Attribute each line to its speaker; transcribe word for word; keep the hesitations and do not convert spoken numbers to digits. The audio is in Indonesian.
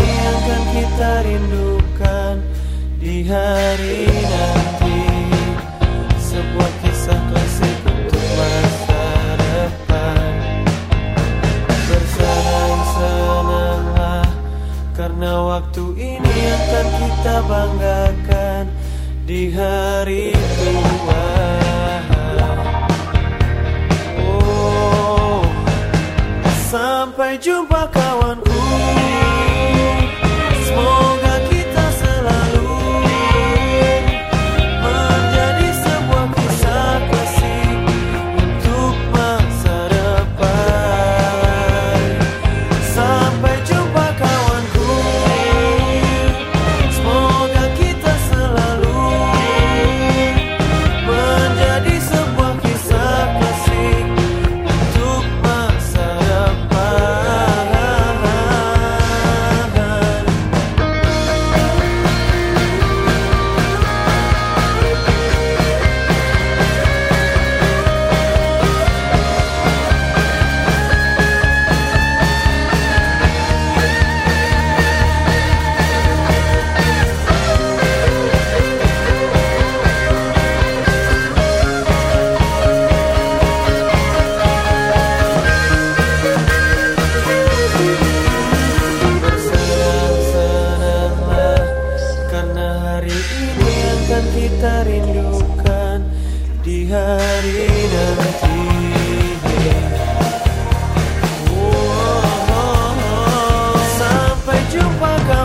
Speaker 1: ini akan kita rindukan di hari nanti. Sebuah kisah klasik untuk masa depan. Bersenang-senanglah karena waktu ini akan kita banggakan di hari tua. Oh, sampai jumpa kawanku. Semoga kita selalu menjadi sebuah kisah klasik untuk masa depan. Sampai jumpa kawanku. Semoga kita selalu menjadi sebuah kisah klasik untuk masa depan. Bersenang-senanglah karena hari ini akan kita rindukan di hari nanti. Oh, oh, oh. Sampai jumpa kawan.